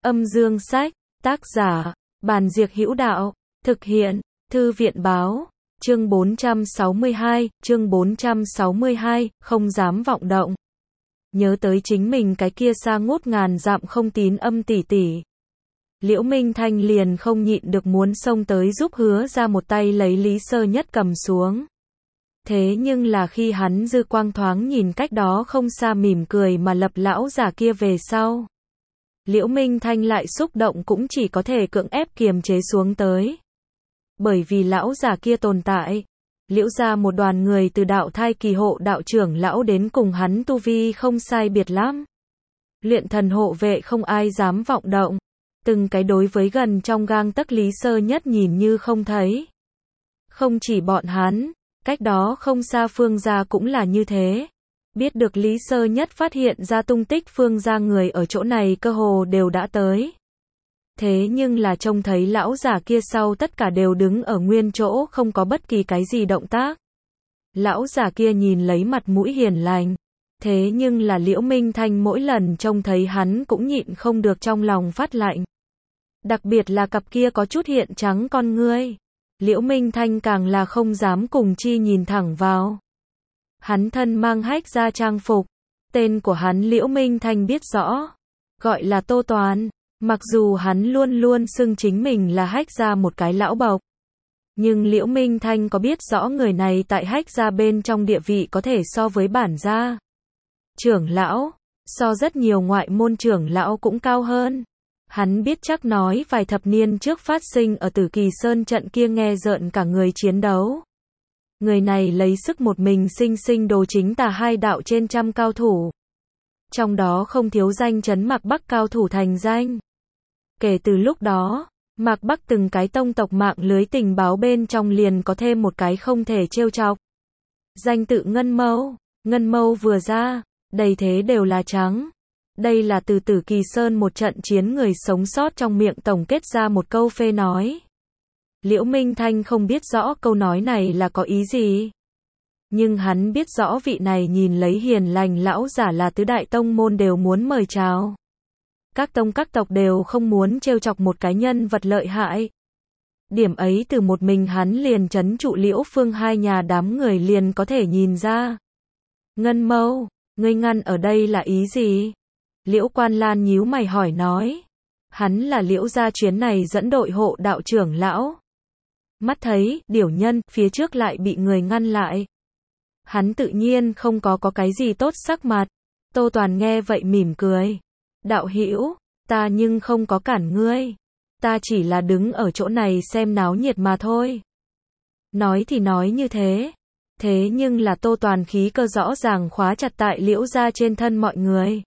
Âm dương sách, tác giả, Bàn Diệc Hữu Đạo, thực hiện, Thư viện báo, chương 462, không dám vọng động. Nhớ tới chính mình cái kia xa ngút ngàn dặm không tín âm tỷ tỷ. Liễu Minh Thanh liền không nhịn được muốn xông tới giúp Hứa ra một tay lấy Lý Sơ Nhất cầm xuống. Thế nhưng là khi hắn dư quang thoáng nhìn cách đó không xa mỉm cười mà lập lão giả kia về sau. Liễu Minh Thanh lại xúc động cũng chỉ có thể cưỡng ép kiềm chế xuống tới. Bởi vì lão giả kia tồn tại, Liễu ra một đoàn người từ đạo thai kỳ hộ đạo trưởng lão đến cùng hắn tu vi không sai biệt lắm. Luyện thần hộ vệ không ai dám vọng động, từng cái đối với gần trong gang tấc Lý Sơ Nhất nhìn như không thấy. Không chỉ bọn hắn, cách đó không xa Phương gia cũng là như thế. Biết được Lý Sơ Nhất phát hiện ra tung tích Phương gia người ở chỗ này cơ hồ đều đã tới. Thế nhưng là trông thấy lão giả kia sau tất cả đều đứng ở nguyên chỗ không có bất kỳ cái gì động tác. Lão giả kia nhìn lấy mặt mũi hiền lành. Thế nhưng là Liễu Minh Thanh mỗi lần trông thấy hắn cũng nhịn không được trong lòng phát lạnh. Đặc biệt là cặp kia có chút hiện trắng con ngươi. Liễu Minh Thanh càng là không dám cùng chi nhìn thẳng vào. Hắn thân mang hách gia trang phục. Tên của hắn Liễu Minh Thanh biết rõ. Gọi là Tô Toàn. Mặc dù hắn luôn luôn xưng chính mình là hách gia một cái lão bộc. Nhưng Liễu Minh Thanh có biết rõ người này tại hách gia bên trong địa vị có thể so với bản gia trưởng lão, so rất nhiều ngoại môn trưởng lão cũng cao hơn. Hắn biết chắc nói vài thập niên trước phát sinh ở Tử Kỳ Sơn trận kia nghe rợn cả người chiến đấu. Người này lấy sức một mình sinh đồ chính tà hai đạo trên trăm cao thủ. Trong đó không thiếu danh chấn Mạc Bắc cao thủ thành danh. Kể từ lúc đó, Mạc Bắc từng cái tông tộc mạng lưới tình báo bên trong liền có thêm một cái không thể trêu chọc. Danh tự Ngân Mâu vừa ra, đầy thế đều là trắng. Đây là từ Tử Kỳ Sơn một trận chiến người sống sót trong miệng tổng kết ra một câu phê nói. Liễu Minh Thanh không biết rõ câu nói này là có ý gì. Nhưng hắn biết rõ vị này nhìn lấy hiền lành lão giả là tứ đại tông môn đều muốn mời chào. Các tông các tộc đều không muốn trêu chọc một cái nhân vật lợi hại. Điểm ấy từ một mình hắn liền trấn trụ Liễu Phương hai nhà đám người liền có thể nhìn ra. Ngân Mâu, ngươi ngăn ở đây là ý gì? Liễu Quan Lan nhíu mày hỏi nói. Hắn là Liễu gia chuyến này dẫn đội hộ đạo trưởng lão. Mắt thấy, điểu nhân, phía trước lại bị người ngăn lại. Hắn tự nhiên không có cái gì tốt sắc mặt. Tô Toàn nghe vậy mỉm cười. Đạo hữu, ta nhưng không có cản ngươi. Ta chỉ là đứng ở chỗ này xem náo nhiệt mà thôi. Nói thì nói như thế. Thế nhưng là Tô Toàn khí cơ rõ ràng khóa chặt tại Liễu gia trên thân mọi người.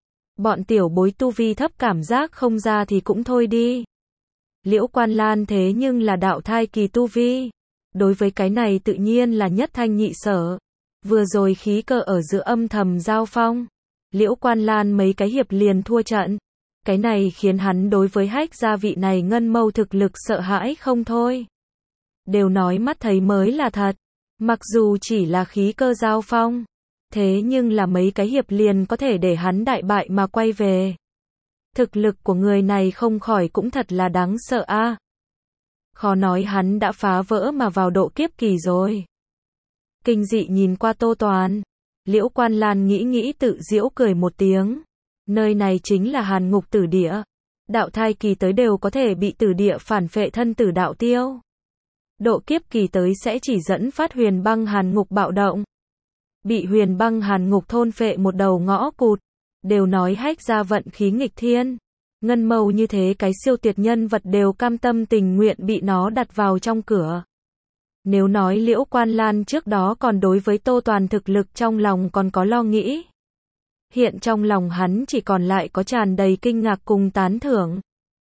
Bọn tiểu bối tu vi thấp cảm giác không ra thì cũng thôi đi. Liễu Quan Lan thế nhưng là đạo thai kỳ tu vi. Đối với cái này tự nhiên là nhất thanh nhị sở. Vừa rồi khí cơ ở giữa âm thầm giao phong. Liễu Quan Lan mấy cái hiệp liền thua trận. Cái này khiến hắn đối với hách gia vị này Ngân Mâu thực lực sợ hãi không thôi. Đều nói mắt thấy mới là thật. Mặc dù chỉ là khí cơ giao phong. Thế nhưng là mấy cái hiệp liền có thể để hắn đại bại mà quay về. Thực lực của người này không khỏi cũng thật là đáng sợ a. Khó nói hắn đã phá vỡ mà vào độ kiếp kỳ rồi. Kinh dị nhìn qua Tô Toàn. Liễu Quan Lan nghĩ tự giễu cười một tiếng. Nơi này chính là Hàn Ngục Tử Địa. Đạo thai kỳ tới đều có thể bị tử địa phản phệ thân tử đạo tiêu. Độ kiếp kỳ tới sẽ chỉ dẫn phát huyền băng Hàn Ngục bạo động. Bị huyền băng Hàn Ngục thôn phệ một đầu ngõ cụt. Đều nói hách gia vận khí nghịch thiên. Ngân Mâu như thế cái siêu tuyệt nhân vật đều cam tâm tình nguyện bị nó đặt vào trong cửa. Nếu nói Liễu Quan Lan trước đó còn đối với Tô Toàn thực lực trong lòng còn có lo nghĩ. Hiện trong lòng hắn chỉ còn lại có tràn đầy kinh ngạc cùng tán thưởng.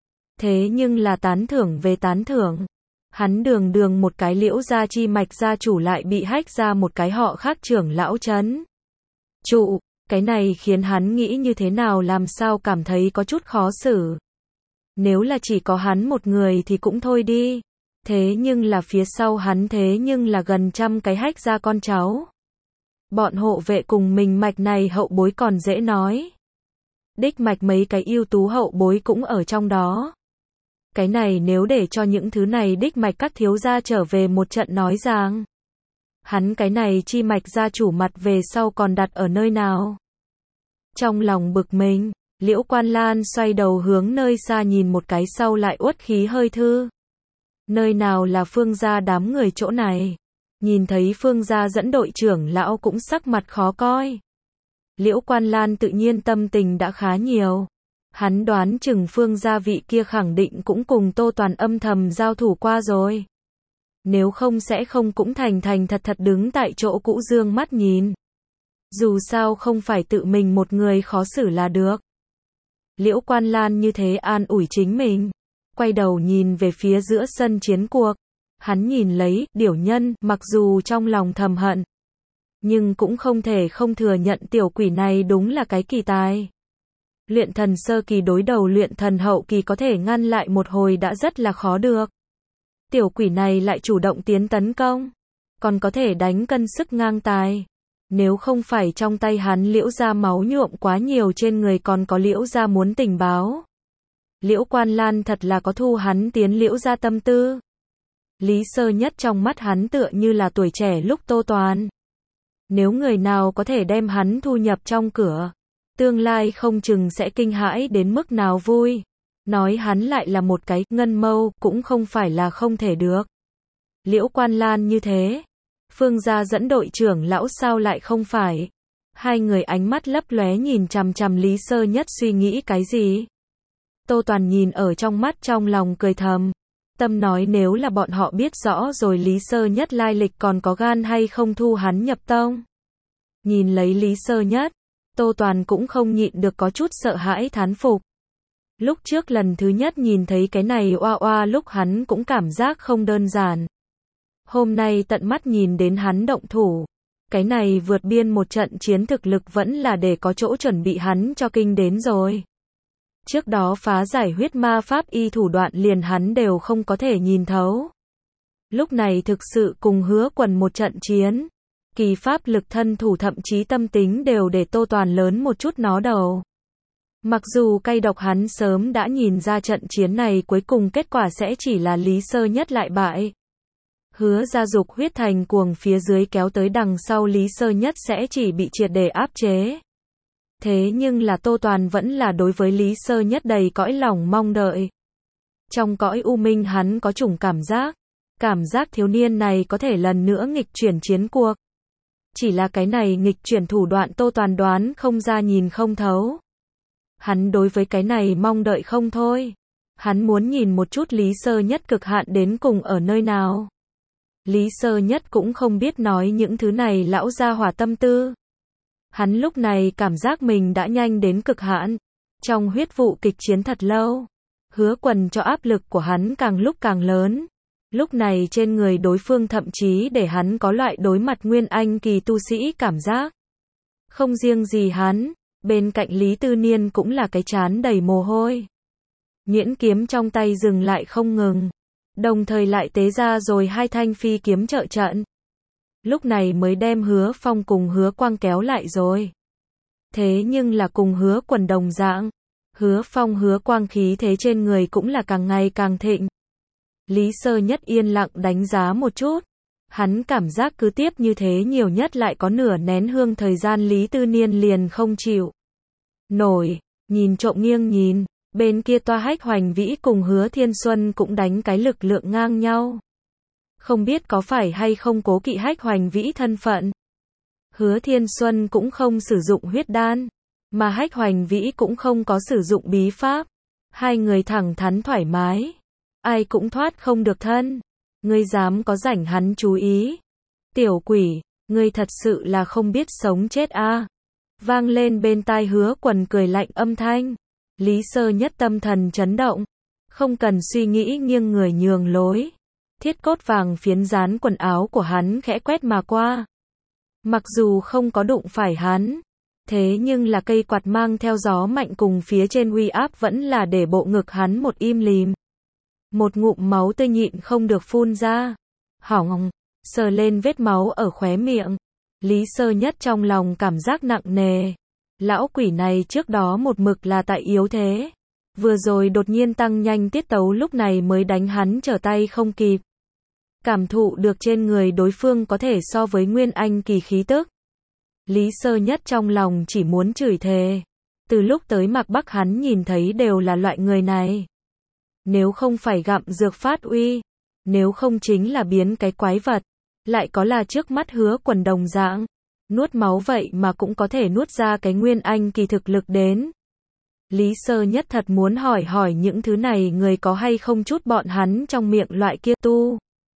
Thế nhưng là tán thưởng về tán thưởng. Hắn đường một cái Liễu gia chi mạch gia chủ lại bị hách ra một cái họ khác trưởng lão trấn trụ. Cái này khiến hắn nghĩ như thế nào làm sao cảm thấy có chút khó xử. Nếu là chỉ có hắn một người thì cũng thôi đi. Thế nhưng là phía sau hắn thế nhưng là gần trăm cái hách gia con cháu. Bọn hộ vệ cùng mình mạch này hậu bối còn dễ nói. Đích mạch mấy cái ưu tú hậu bối cũng ở trong đó. Cái này nếu để cho những thứ này đích mạch các thiếu gia trở về một trận nói rằng, hắn cái này chi mạch gia chủ mặt về sau còn đặt ở nơi nào? Trong lòng bực mình, Liễu Quan Lan xoay đầu hướng nơi xa nhìn một cái sau lại uất khí hơi thư. Nơi nào là Phương gia đám người chỗ này? Nhìn thấy Phương gia dẫn đội trưởng lão cũng sắc mặt khó coi. Liễu Quan Lan tự nhiên tâm tình đã khá nhiều. Hắn đoán chừng Phương gia vị kia khẳng định cũng cùng Tô Toàn âm thầm giao thủ qua rồi. Nếu không sẽ không cũng thành thật thật đứng tại chỗ cũ dương mắt nhìn. Dù sao không phải tự mình một người khó xử là được. Liễu Quan Lan như thế an ủi chính mình. Quay đầu nhìn về phía giữa sân chiến cuộc. Hắn nhìn lấy, Điểu Nhân, mặc dù trong lòng thầm hận. Nhưng cũng không thể không thừa nhận tiểu quỷ này đúng là cái kỳ tài. Luyện thần sơ kỳ đối đầu luyện thần hậu kỳ có thể ngăn lại một hồi đã rất là khó được. Tiểu quỷ này lại chủ động tiến tấn công. Còn có thể đánh cân sức ngang tài. Nếu không phải trong tay hắn Liễu gia máu nhuộm quá nhiều trên người còn có Liễu gia muốn tình báo. Liễu Quan Lan thật là có thu hắn tiến Liễu gia tâm tư. Lý Sơ Nhất trong mắt hắn tựa như là tuổi trẻ lúc Tô Toàn. Nếu người nào có thể đem hắn thu nhập trong cửa, tương lai không chừng sẽ kinh hãi đến mức nào vui. Nói hắn lại là một cái ngân mâu cũng không phải là không thể được. Liễu Quan Lan như thế. Phương gia dẫn đội trưởng lão sao lại không phải. Hai người ánh mắt lấp lóe nhìn chằm chằm Lý Sơ Nhất suy nghĩ cái gì. Tô Toàn nhìn ở trong mắt trong lòng cười thầm. Tâm nói nếu là bọn họ biết rõ rồi Lý Sơ Nhất lai lịch còn có gan hay không thu hắn nhập tông. Nhìn lấy Lý Sơ Nhất, Tô Toàn cũng không nhịn được có chút sợ hãi thán phục. Lúc trước lần thứ nhất nhìn thấy cái này oa oa lúc hắn cũng cảm giác không đơn giản. Hôm nay tận mắt nhìn đến hắn động thủ. Cái này vượt biên một trận chiến thực lực vẫn là để có chỗ chuẩn bị hắn cho kinh đến rồi. Trước đó phá giải huyết ma pháp y thủ đoạn liền hắn đều không có thể nhìn thấu. Lúc này thực sự cùng Hứa Quần một trận chiến. Kỳ pháp lực thân thủ thậm chí tâm tính đều để Tô Toàn lớn một chút nó đầu. Mặc dù cay độc hắn sớm đã nhìn ra trận chiến này cuối cùng kết quả sẽ chỉ là Lý Sơ Nhất lại bại. Hứa ra dục huyết thành cuồng phía dưới kéo tới đằng sau Lý Sơ Nhất sẽ chỉ bị triệt để áp chế. Thế nhưng là Tô Toàn vẫn là đối với Lý Sơ Nhất đầy cõi lòng mong đợi. Trong cõi u minh hắn có chủng cảm giác thiếu niên này có thể lần nữa nghịch chuyển chiến cuộc. Chỉ là cái này nghịch chuyển thủ đoạn Tô Toàn đoán không ra nhìn không thấu. Hắn đối với cái này mong đợi không thôi. Hắn muốn nhìn một chút Lý Sơ Nhất cực hạn đến cùng ở nơi nào. Lý Sơ Nhất cũng không biết nói những thứ này lão gia hỏa tâm tư. Hắn lúc này cảm giác mình đã nhanh đến cực hạn. Trong huyết vụ kịch chiến thật lâu. Hứa Quần cho áp lực của hắn càng lúc càng lớn. Lúc này trên người đối phương thậm chí để hắn có loại đối mặt nguyên anh kỳ tu sĩ cảm giác. Không riêng gì hắn, bên cạnh Lý Tư Niên cũng là cái trán đầy mồ hôi. Nhuyễn kiếm trong tay dừng lại không ngừng. Đồng thời lại tế ra rồi hai thanh phi kiếm trợ trận. Lúc này mới đem Hứa Phong cùng Hứa Quang kéo lại rồi. Thế nhưng là cùng Hứa Quần đồng dạng. Hứa Phong Hứa Quang khí thế trên người cũng là càng ngày càng thịnh. Lý Sơ Nhất yên lặng đánh giá một chút. Hắn cảm giác cứ tiếp như thế nhiều nhất lại có nửa nén hương thời gian Lý Tư Niên liền không chịu nổi, nhìn trộm nghiêng nhìn, bên kia Toa Hách Hoành Vĩ cùng Hứa Thiên Xuân cũng đánh cái lực lượng ngang nhau. Không biết có phải hay không cố kỵ Hách Hoành Vĩ thân phận. Hứa Thiên Xuân cũng không sử dụng huyết đan, mà Hách Hoành Vĩ cũng không có sử dụng bí pháp. Hai người thẳng thắn thoải mái. Ai cũng thoát không được thân. Ngươi dám có rảnh hắn chú ý. Tiểu quỷ, ngươi thật sự là không biết sống chết a. Vang lên bên tai Hứa Quần cười lạnh âm thanh. Lý Sơ Nhất tâm thần chấn động. Không cần suy nghĩ nghiêng người nhường lối. Thiết cốt vàng phiến dán quần áo của hắn khẽ quét mà qua. Mặc dù không có đụng phải hắn. Thế nhưng là cây quạt mang theo gió mạnh cùng phía trên uy áp vẫn là để bộ ngực hắn một im lìm. Một ngụm máu tươi nhịn không được phun ra. Hỏng, sờ lên vết máu ở khóe miệng. Lý Sơ Nhất trong lòng cảm giác nặng nề. Lão quỷ này trước đó một mực là tại yếu thế. Vừa rồi đột nhiên tăng nhanh tiết tấu lúc này mới đánh hắn trở tay không kịp. Cảm thụ được trên người đối phương có thể so với Nguyên Anh kỳ khí tức. Lý Sơ Nhất trong lòng chỉ muốn chửi thề. Từ lúc tới Mạc Bắc hắn nhìn thấy đều là loại người này. Nếu không phải gặm dược phát uy, nếu không chính là biến cái quái vật, lại có là trước mắt Hứa Quần đồng dạng, nuốt máu vậy mà cũng có thể nuốt ra cái Nguyên Anh kỳ thực lực đến. Lý Sơ Nhất thật muốn hỏi những thứ này người có hay không chút bọn hắn trong miệng loại kia tu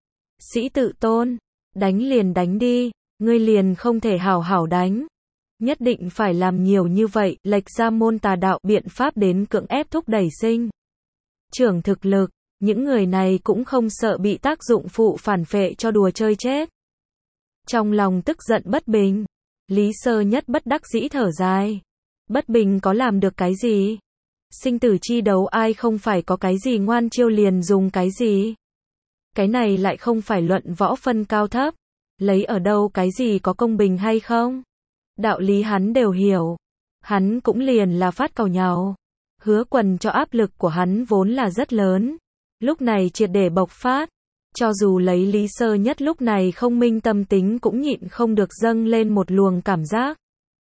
sĩ tự tôn, đánh liền đánh đi, ngươi liền không thể hảo hảo đánh. Nhất định phải làm nhiều như vậy, lệch ra môn tà đạo biện pháp đến cưỡng ép thúc đẩy sinh trưởng thực lực, những người này cũng không sợ bị tác dụng phụ phản phệ cho đùa chơi chết. Trong lòng tức giận bất bình, Lý Sơ Nhất bất đắc dĩ thở dài. Bất bình có làm được cái gì? Sinh tử chi đấu ai không phải có cái gì ngoan chiêu liền dùng cái gì? Cái này lại không phải luận võ phân cao thấp, lấy ở đâu cái gì có công bình hay không? Đạo lý hắn đều hiểu, hắn cũng liền là phát càu nhàu. Hứa Quần cho áp lực của hắn vốn là rất lớn, lúc này triệt để bộc phát, cho dù lấy Lý Sơ Nhất lúc này không minh tâm tính cũng nhịn không được dâng lên một luồng cảm giác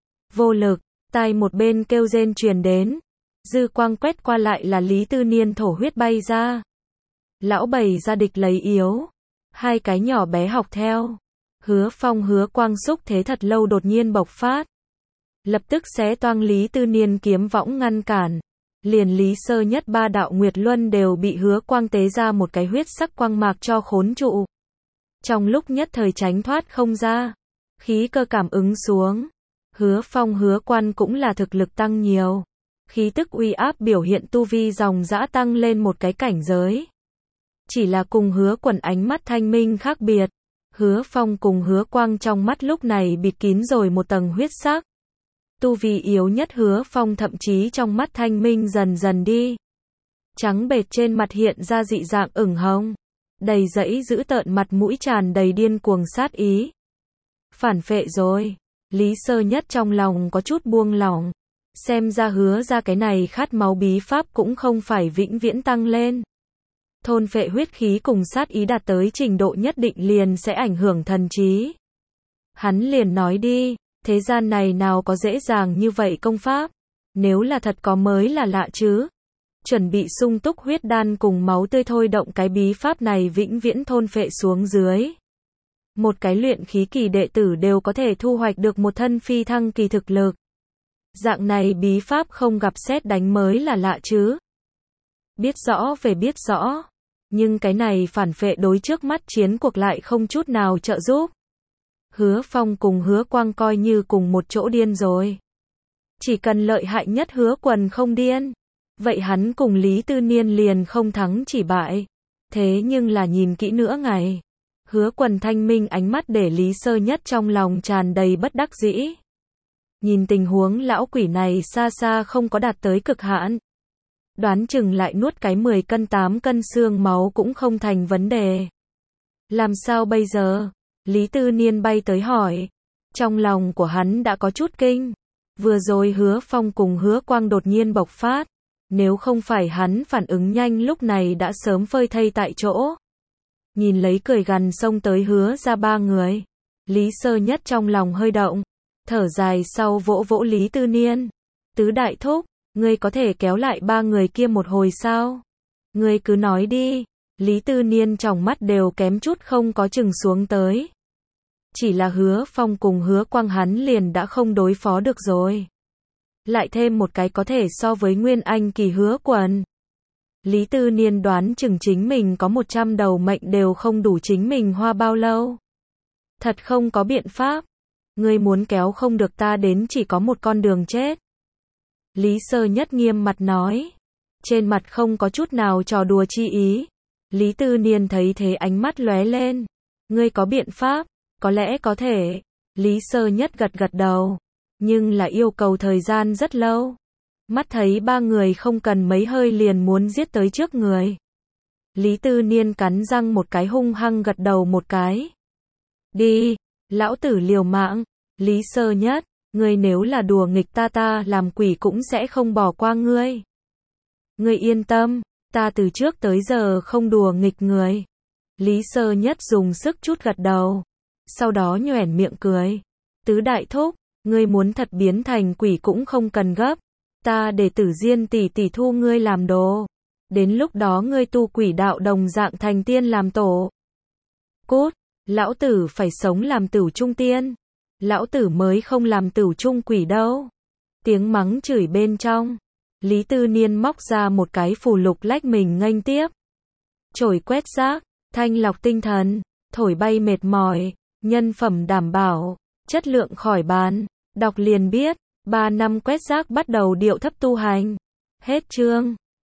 vô lực. Tai một bên kêu rên truyền đến, dư quang quét qua lại là Lý Tư Niên thổ huyết bay ra. Lão bày ra địch lấy yếu, hai cái nhỏ bé học theo. Hứa Phong Hứa Quang xúc thế thật lâu đột nhiên bộc phát, lập tức xé toang Lý Tư Niên kiếm võng ngăn cản. Liền Lý Sơ Nhất ba đạo Nguyệt Luân đều bị Hứa Quang tế ra một cái huyết sắc quang mạc cho khốn trụ. Trong lúc nhất thời tránh thoát không ra, khí cơ cảm ứng xuống. Hứa Phong Hứa Quan cũng là thực lực tăng nhiều, khí tức uy áp biểu hiện tu vi dòng dã tăng lên một cái cảnh giới. Chỉ là cùng Hứa Quần ánh mắt thanh minh khác biệt, Hứa Phong cùng Hứa Quang trong mắt lúc này bịt kín rồi một tầng huyết sắc. Tu vi yếu nhất Hứa Phong thậm chí trong mắt thanh minh dần dần đi. Trắng bệt trên mặt hiện ra dị dạng ửng hồng, đầy dẫy giữ tợn mặt mũi tràn đầy điên cuồng sát ý. Phản phệ rồi. Lý Sơ Nhất trong lòng có chút buông lỏng, xem ra Hứa ra cái này khát máu bí pháp cũng không phải vĩnh viễn tăng lên. Thôn phệ huyết khí cùng sát ý đạt tới trình độ nhất định liền sẽ ảnh hưởng thần trí. Hắn liền nói đi, thế gian này nào có dễ dàng như vậy công pháp, nếu là thật có mới là lạ chứ. Chuẩn bị sung túc huyết đan cùng máu tươi thôi động cái bí pháp này vĩnh viễn thôn phệ xuống dưới. Một cái luyện khí kỳ đệ tử đều có thể thu hoạch được một thân phi thăng kỳ thực lực. Dạng này bí pháp không gặp sét đánh mới là lạ chứ. Biết rõ về biết rõ, nhưng cái này phản phệ đối trước mắt chiến cuộc lại không chút nào trợ giúp. Hứa Phong cùng Hứa Quang coi như cùng một chỗ điên rồi. Chỉ cần lợi hại nhất Hứa Quần không điên, vậy hắn cùng Lý Tư Niên liền không thắng chỉ bại. Thế nhưng là nhìn kỹ nữa ngày. Hứa Quần thanh minh ánh mắt để Lý Sơ Nhất trong lòng tràn đầy bất đắc dĩ. Nhìn tình huống lão quỷ này xa xa không có đạt tới cực hạn. Đoán chừng lại nuốt cái 10 cân 8 cân xương máu cũng không thành vấn đề. Làm sao bây giờ? Lý Tư Niên bay tới hỏi. Trong lòng của hắn đã có chút kinh. Vừa rồi Hứa Phong cùng Hứa Quang đột nhiên bộc phát. Nếu không phải hắn phản ứng nhanh lúc này đã sớm phơi thây tại chỗ. Nhìn lấy cười gằn xông tới Hứa ra ba người. Lý Sơ Nhất trong lòng hơi động. Thở dài sau vỗ vỗ Lý Tư Niên. Tứ đại thúc, ngươi có thể kéo lại ba người kia một hồi sao? Ngươi cứ nói đi. Lý Tư Niên trong mắt đều kém chút không có chừng xuống tới. Chỉ là Hứa Phong cùng Hứa Quang hắn liền đã không đối phó được rồi. Lại thêm một cái có thể so với Nguyên Anh kỳ Hứa Quần. Lý Tư Niên đoán chừng chính mình có 100 đầu mệnh đều không đủ chính mình hoa bao lâu. Thật không có biện pháp. Ngươi muốn kéo không được ta đến chỉ có một con đường chết. Lý Sơ Nhất nghiêm mặt nói. Trên mặt không có chút nào trò đùa chi ý. Lý Tư Niên thấy thế ánh mắt lóe lên. Ngươi có biện pháp, có lẽ có thể. Lý Sơ Nhất gật gật đầu. Nhưng là yêu cầu thời gian rất lâu. Mắt thấy ba người không cần mấy hơi liền muốn giết tới trước người. Lý Tư Niên cắn răng một cái hung hăng gật đầu một cái. Đi, lão tử liều mạng. Lý Sơ Nhất, Ngươi nếu là đùa nghịch ta làm quỷ cũng sẽ không bỏ qua ngươi. Ngươi yên tâm, ta từ trước tới giờ không đùa nghịch người. Lý Sơ Nhất dùng sức chút gật đầu, sau đó nhoẻn miệng cười. Tứ đại thúc, ngươi muốn thật biến thành quỷ cũng không cần gấp, ta để Tử Diên tỷ tỷ thu ngươi làm đồ. Đến lúc đó ngươi tu quỷ đạo đồng dạng thành tiên làm tổ. Cút, lão tử phải sống làm tửu trung tiên. Lão tử mới không làm tửu trung quỷ đâu. Tiếng mắng chửi bên trong, Lý Tư Niên móc ra một cái phù lục lách mình nghênh tiếp. Chổi quét rác, thanh lọc tinh thần, thổi bay mệt mỏi, nhân phẩm đảm bảo, chất lượng khỏi bàn. Đọc liền biết, 3 năm quét rác bắt đầu điệu thấp tu hành. Hết chương.